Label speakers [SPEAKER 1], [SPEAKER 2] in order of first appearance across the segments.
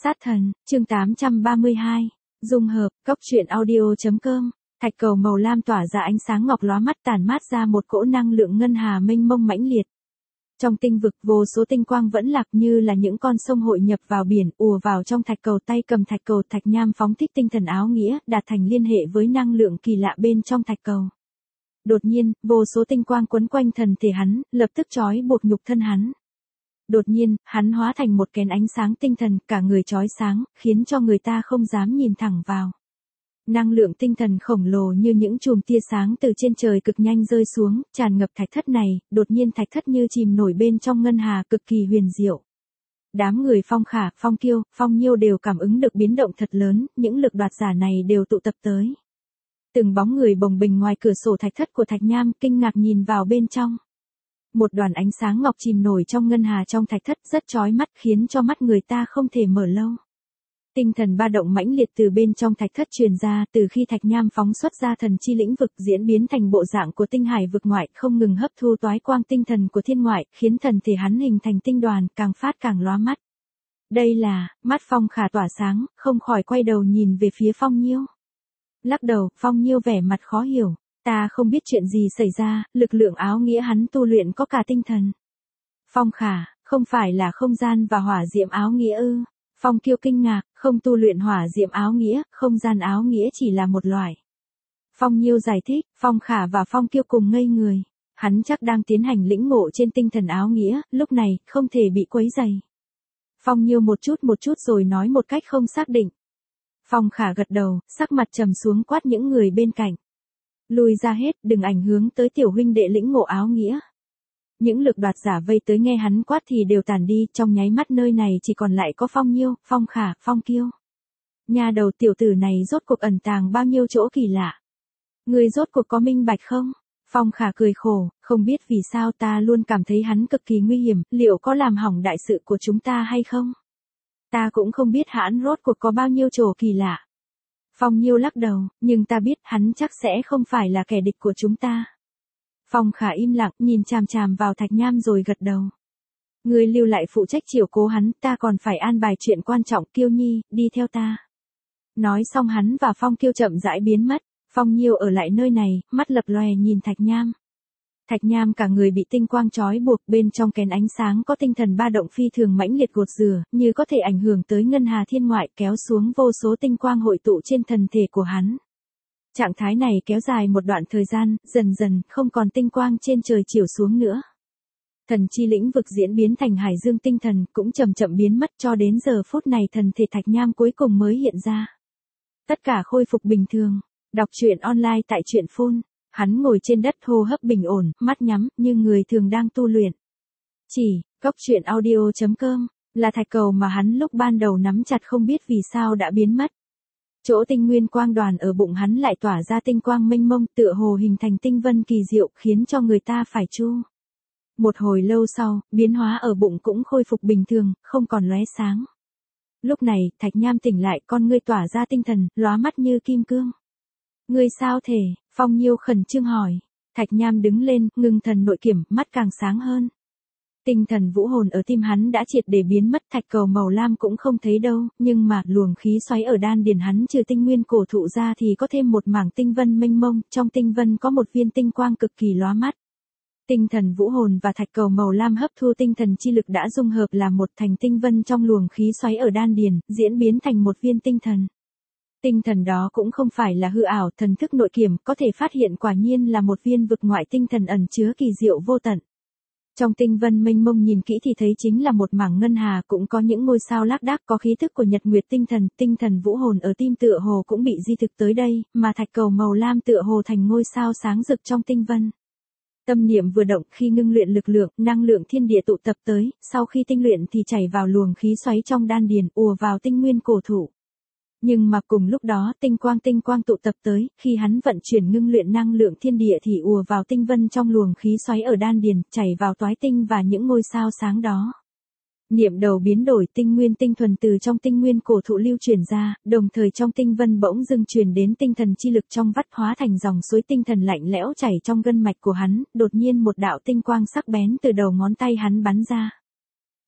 [SPEAKER 1] Sát thần, chương 832, dung hợp, cốc truyện audio.com, thạch cầu màu lam tỏa ra ánh sáng ngọc lóa mắt tản mát ra một cỗ năng lượng ngân hà mênh mông mãnh liệt. Trong tinh vực vô số tinh quang vẫn lạc như là những con sông hội nhập vào biển, ùa vào trong thạch cầu, tay cầm thạch cầu thạch nham phóng thích tinh thần áo nghĩa, đạt thành liên hệ với năng lượng kỳ lạ bên trong thạch cầu. Đột nhiên, vô số tinh quang quấn quanh thân thể hắn, lập tức trói buộc nhục thân hắn. Đột nhiên, hắn hóa thành một kén ánh sáng tinh thần, cả người chói sáng, khiến cho người ta không dám nhìn thẳng vào. Năng lượng tinh thần khổng lồ như những chùm tia sáng từ trên trời cực nhanh rơi xuống, tràn ngập thạch thất này, đột nhiên thạch thất như chìm nổi bên trong ngân hà cực kỳ huyền diệu. Đám người Phong Khả, Phong Kiêu, Phong Nhiêu đều cảm ứng được biến động thật lớn, những lực đoạt giả này đều tụ tập tới. Từng bóng người bồng bềnh ngoài cửa sổ thạch thất của Thạch Nham, kinh ngạc nhìn vào bên trong. Một đoàn ánh sáng ngọc chìm nổi trong ngân hà trong thạch thất rất chói mắt, khiến cho mắt người ta không thể mở lâu. Tinh thần ba động mãnh liệt từ bên trong thạch thất truyền ra, từ khi Thạch Nham phóng xuất ra thần chi lĩnh vực diễn biến thành bộ dạng của tinh hải vực ngoại, không ngừng hấp thu toái quang tinh thần của thiên ngoại, khiến thần thể hắn hình thành tinh đoàn, càng phát càng lóa mắt. Đây là, mắt Phong Khả tỏa sáng, không khỏi quay đầu nhìn về phía Phong Nhiêu. Lắc đầu, Phong Nhiêu vẻ mặt khó hiểu. Ta không biết chuyện gì xảy ra, lực lượng áo nghĩa hắn tu luyện có cả tinh thần. Phong Khả, không phải là không gian và hỏa diệm áo nghĩa ư? Phong Kiêu kinh ngạc, không tu luyện hỏa diệm áo nghĩa, không gian áo nghĩa chỉ là một loại. Phong Nhiêu giải thích, Phong Khả và Phong Kiêu cùng ngây người. Hắn chắc đang tiến hành lĩnh ngộ trên tinh thần áo nghĩa, lúc này, không thể bị quấy rầy. Phong Nhiêu một chút rồi nói một cách không xác định. Phong Khả gật đầu, sắc mặt trầm xuống quát những người bên cạnh. Lùi ra hết, đừng ảnh hưởng tới tiểu huynh đệ lĩnh ngộ áo nghĩa. Những lực đoạt giả vây tới nghe hắn quát thì đều tản đi, trong nháy mắt nơi này chỉ còn lại có Phong Nhiêu, Phong Khả, Phong Kiêu. Nhà đầu tiểu tử này rốt cuộc ẩn tàng bao nhiêu chỗ kỳ lạ. Người rốt cuộc có minh bạch không? Phong Khả cười khổ, không biết vì sao ta luôn cảm thấy hắn cực kỳ nguy hiểm, liệu có làm hỏng đại sự của chúng ta hay không? Ta cũng không biết hắn rốt cuộc có bao nhiêu chỗ kỳ lạ. Phong Nhiêu lắc đầu, nhưng ta biết hắn chắc sẽ không phải là kẻ địch của chúng ta. Phong Khả im lặng, nhìn chằm chằm vào Thạch Nham rồi gật đầu. Người lưu lại phụ trách chiều cố hắn, ta còn phải an bài chuyện quan trọng. Kiêu Nhi, đi theo ta. Nói xong hắn và Phong Kiêu chậm rãi biến mất. Phong Nhiêu ở lại nơi này, mắt lập lòe nhìn Thạch Nham. Thạch Nham cả người bị tinh quang trói buộc, bên trong kén ánh sáng có tinh thần ba động phi thường mãnh liệt gột rửa, như có thể ảnh hưởng tới ngân hà thiên ngoại, kéo xuống vô số tinh quang hội tụ trên thần thể của hắn. Trạng thái này kéo dài một đoạn thời gian, dần dần không còn tinh quang trên trời chiếu xuống nữa. Thần chi lĩnh vực diễn biến thành hải dương tinh thần, cũng chậm chậm biến mất, cho đến giờ phút này thần thể Thạch Nham cuối cùng mới hiện ra. Tất cả khôi phục bình thường. Đọc truyện online tại truyện phun. Hắn ngồi trên đất hô hấp bình ổn, mắt nhắm, như người thường đang tu luyện. Cốc truyện audio.com, là thạch cầu mà hắn lúc ban đầu nắm chặt không biết vì sao đã biến mất. Chỗ tinh nguyên quang đoàn ở bụng hắn lại tỏa ra tinh quang mênh mông, tựa hồ hình thành tinh vân kỳ diệu, khiến cho người ta phải chu. Một hồi lâu sau, biến hóa ở bụng cũng khôi phục bình thường, không còn lóe sáng. Lúc này, Thạch Nham tỉnh lại, con ngươi tỏa ra tinh thần, lóa mắt như kim cương. Ngươi sao thể? Phong Nhiêu khẩn trương hỏi. Thạch Nham đứng lên, ngưng thần nội kiểm, mắt càng sáng hơn. Tinh thần vũ hồn ở tim hắn đã triệt để biến mất, thạch cầu màu lam cũng không thấy đâu, nhưng mà luồng khí xoáy ở đan điền hắn trừ tinh nguyên cổ thụ ra thì có thêm một mảng tinh vân mênh mông, trong tinh vân có một viên tinh quang cực kỳ lóa mắt. Tinh thần vũ hồn và thạch cầu màu lam hấp thu tinh thần chi lực đã dung hợp làm một thành tinh vân trong luồng khí xoáy ở đan điền, diễn biến thành một viên tinh thần. Tinh thần đó cũng không phải là hư ảo, thần thức nội kiểm có thể phát hiện quả nhiên là một viên vực ngoại tinh thần ẩn chứa kỳ diệu vô tận. Trong tinh vân mênh mông nhìn kỹ thì thấy chính là một mảng ngân hà, cũng có những ngôi sao lác đác, có khí thức của nhật nguyệt tinh thần vũ hồn ở tim tựa hồ cũng bị di thực tới đây, mà thạch cầu màu lam tựa hồ thành ngôi sao sáng rực trong tinh vân. Tâm niệm vừa động, khi ngưng luyện lực lượng, năng lượng thiên địa tụ tập tới, sau khi tinh luyện thì chảy vào luồng khí xoáy trong đan điền, ùa vào tinh nguyên cổ thụ. Nhưng mà cùng lúc đó tinh quang tụ tập tới, khi hắn vận chuyển ngưng luyện năng lượng thiên địa thì ùa vào tinh vân trong luồng khí xoáy ở đan điền, chảy vào toái tinh và những ngôi sao sáng đó. Niệm đầu biến đổi, tinh nguyên tinh thuần từ trong tinh nguyên cổ thụ lưu chuyển ra, đồng thời trong tinh vân bỗng dưng truyền đến tinh thần chi lực trong vắt, hóa thành dòng suối tinh thần lạnh lẽo chảy trong gân mạch của hắn, đột nhiên một đạo tinh quang sắc bén từ đầu ngón tay hắn bắn ra.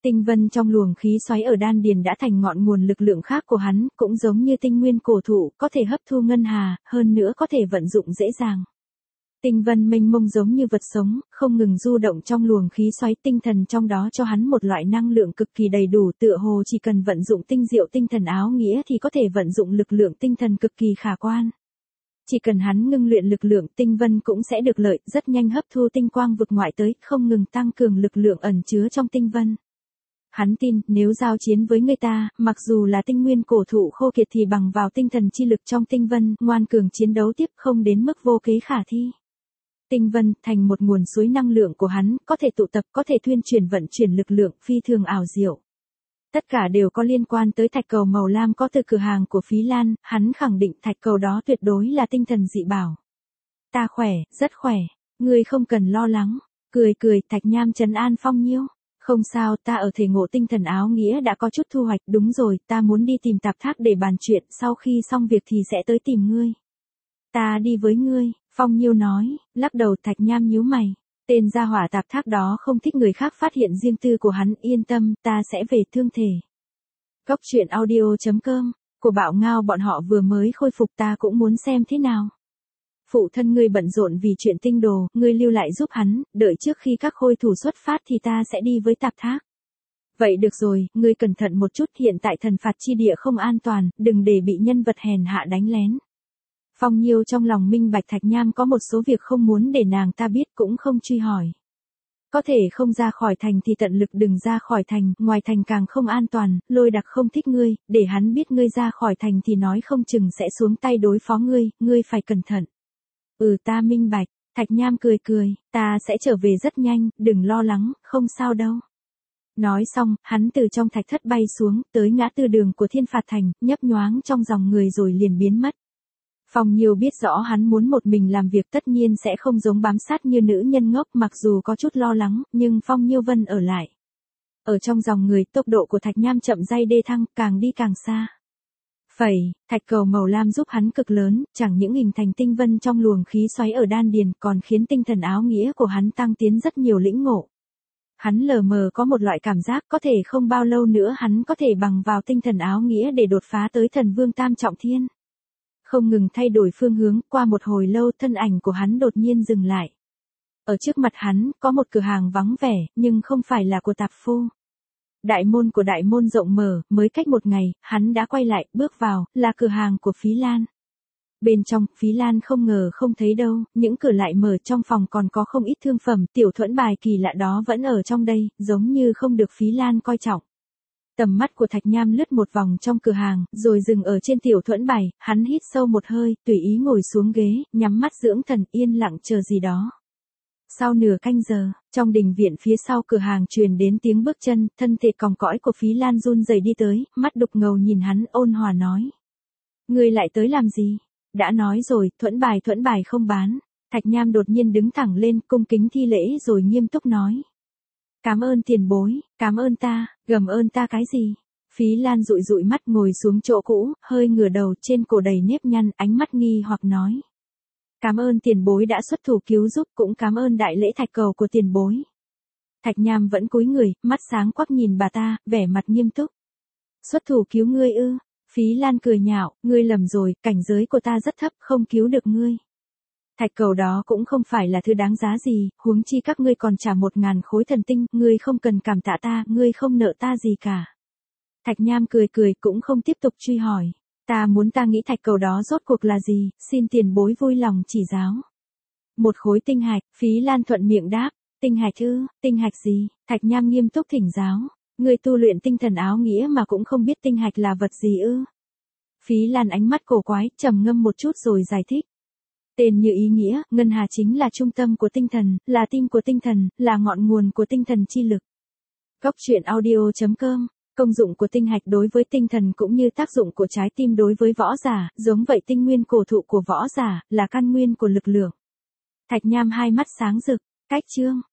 [SPEAKER 1] Tinh vân trong luồng khí xoáy ở đan điền đã thành ngọn nguồn lực lượng khác của hắn, cũng giống như tinh nguyên cổ thụ, có thể hấp thu ngân hà, hơn nữa có thể vận dụng dễ dàng. Tinh vân mênh mông giống như vật sống, không ngừng du động trong luồng khí xoáy, tinh thần trong đó cho hắn một loại năng lượng cực kỳ đầy đủ, tựa hồ chỉ cần vận dụng tinh diệu tinh thần áo nghĩa thì có thể vận dụng lực lượng tinh thần cực kỳ khả quan. Chỉ cần hắn ngưng luyện lực lượng, tinh vân cũng sẽ được lợi, rất nhanh hấp thu tinh quang vực ngoại tới, không ngừng tăng cường lực lượng ẩn chứa trong tinh vân. Hắn tin, nếu giao chiến với người ta, mặc dù là tinh nguyên cổ thụ khô kiệt thì bằng vào tinh thần chi lực trong tinh vân, ngoan cường chiến đấu tiếp không đến mức vô kế khả thi. Tinh vân, thành một nguồn suối năng lượng của hắn, có thể tụ tập, có thể thuyên chuyển vận chuyển lực lượng, phi thường ảo diệu. Tất cả đều có liên quan tới thạch cầu màu lam có từ cửa hàng của Phí Lan, hắn khẳng định thạch cầu đó tuyệt đối là tinh thần dị bảo. Ta khỏe, rất khỏe, ngươi không cần lo lắng, cười cười, Thạch Nham trấn an Phong Nhiêu. Không sao, ta ở thể ngộ tinh thần áo nghĩa đã có chút thu hoạch, đúng rồi, ta muốn đi tìm Tạp Thác để bàn chuyện, sau khi xong việc thì sẽ tới tìm ngươi. Ta đi với ngươi, Phong Nhiêu nói, lắc đầu. Thạch Nham nhíu mày. Tên gia hỏa Tạp Thác đó không thích người khác phát hiện riêng tư của hắn, yên tâm, ta sẽ về thương thể. Cốc truyện audio.com, của Bạo Ngao bọn họ vừa mới khôi phục, ta cũng muốn xem thế nào. Phụ thân ngươi bận rộn vì chuyện tinh đồ, ngươi lưu lại giúp hắn, đợi trước khi các khôi thủ xuất phát thì ta sẽ đi với Tạp Thác. Vậy được rồi, ngươi cẩn thận một chút, hiện tại thần phạt chi địa không an toàn, đừng để bị nhân vật hèn hạ đánh lén. Phong Nhiêu trong lòng minh bạch Thạch Nham có một số việc không muốn để nàng ta biết, cũng không truy hỏi. Có thể không ra khỏi thành thì tận lực đừng ra khỏi thành, ngoài thành càng không an toàn, Lôi Đặc không thích ngươi, để hắn biết ngươi ra khỏi thành thì nói không chừng sẽ xuống tay đối phó ngươi phải cẩn thận. Ta minh bạch, Thạch Nham cười cười, ta sẽ trở về rất nhanh, đừng lo lắng, không sao đâu. Nói xong, hắn từ trong thạch thất bay xuống, tới ngã tư đường của Thiên Phạt Thành, nhấp nhoáng trong dòng người rồi liền biến mất. Phong Nhiêu biết rõ hắn muốn một mình làm việc, tất nhiên sẽ không giống bám sát như nữ nhân ngốc, mặc dù có chút lo lắng, nhưng Phong Nhiêu Vân ở lại. Ở trong dòng người, tốc độ của Thạch Nham chậm rãi đê thăng, càng đi càng xa. Thạch cầu màu lam giúp hắn cực lớn, chẳng những hình thành tinh vân trong luồng khí xoáy ở đan điền, còn khiến tinh thần áo nghĩa của hắn tăng tiến rất nhiều lĩnh ngộ. Hắn lờ mờ có một loại cảm giác có thể không bao lâu nữa hắn có thể bằng vào tinh thần áo nghĩa để đột phá tới thần vương tam trọng thiên. Không ngừng thay đổi phương hướng, qua một hồi lâu thân ảnh của hắn đột nhiên dừng lại. Ở trước mặt hắn, có một cửa hàng vắng vẻ, nhưng không phải là của tạp phu. Đại môn của đại môn rộng mở, mới cách một ngày, hắn đã quay lại, bước vào, là cửa hàng của Phí Lan. Bên trong, Phí Lan không ngờ không thấy đâu, những cửa lại mở, trong phòng còn có không ít thương phẩm, tiểu thuẫn bài kỳ lạ đó vẫn ở trong đây, giống như không được Phí Lan coi trọng. Tầm mắt của Thạch Nham lướt một vòng trong cửa hàng, rồi dừng ở trên tiểu thuẫn bài, hắn hít sâu một hơi, tùy ý ngồi xuống ghế, nhắm mắt dưỡng thần, yên lặng chờ gì đó. Sau nửa canh giờ, trong đình viện phía sau cửa hàng truyền đến tiếng bước chân, thân thể còng cõi của Phí Lan run rẩy đi tới, mắt đục ngầu nhìn hắn, ôn hòa nói. Ngươi lại tới làm gì? Đã nói rồi, thuẫn bài không bán. Thạch Nham đột nhiên đứng thẳng lên, cung kính thi lễ rồi nghiêm túc nói. Cảm ơn tiền bối, cảm ơn ta, gầm ơn ta cái gì? Phí Lan dụi dụi mắt ngồi xuống chỗ cũ, hơi ngửa đầu, trên cổ đầy nếp nhăn, ánh mắt nghi hoặc nói. Cảm ơn tiền bối đã xuất thủ cứu giúp, cũng cảm ơn đại lễ thạch cầu của tiền bối. Thạch Nham vẫn cúi người, mắt sáng quắc nhìn bà ta, vẻ mặt nghiêm túc. Xuất thủ cứu ngươi ư? Phí Lan cười nhạo, ngươi lầm rồi, cảnh giới của ta rất thấp, không cứu được ngươi. Thạch cầu đó cũng không phải là thứ đáng giá gì, huống chi các ngươi còn trả 1000 khối thần tinh, ngươi không cần cảm tạ ta, ngươi không nợ ta gì cả. Thạch Nham cười cười cũng không tiếp tục truy hỏi. Ta nghĩ thạch cầu đó rốt cuộc là gì, xin tiền bối vui lòng chỉ giáo. Một khối tinh hạch, Phí Lan thuận miệng đáp, tinh hạch ư, tinh hạch gì? Thạch Nham nghiêm túc thỉnh giáo, ngươi tu luyện tinh thần áo nghĩa mà cũng không biết tinh hạch là vật gì ư? Phí Lan ánh mắt cổ quái, trầm ngâm một chút rồi giải thích. Tên như ý nghĩa, ngân hà chính là trung tâm của tinh thần, là tim của tinh thần, là ngọn nguồn của tinh thần chi lực. Cốc truyện audio.com. Công dụng của tinh hạch đối với tinh thần cũng như tác dụng của trái tim đối với võ giả, giống vậy tinh nguyên cổ thụ của võ giả, là căn nguyên của lực lượng. Thạch Nham hai mắt sáng rực, cách chương.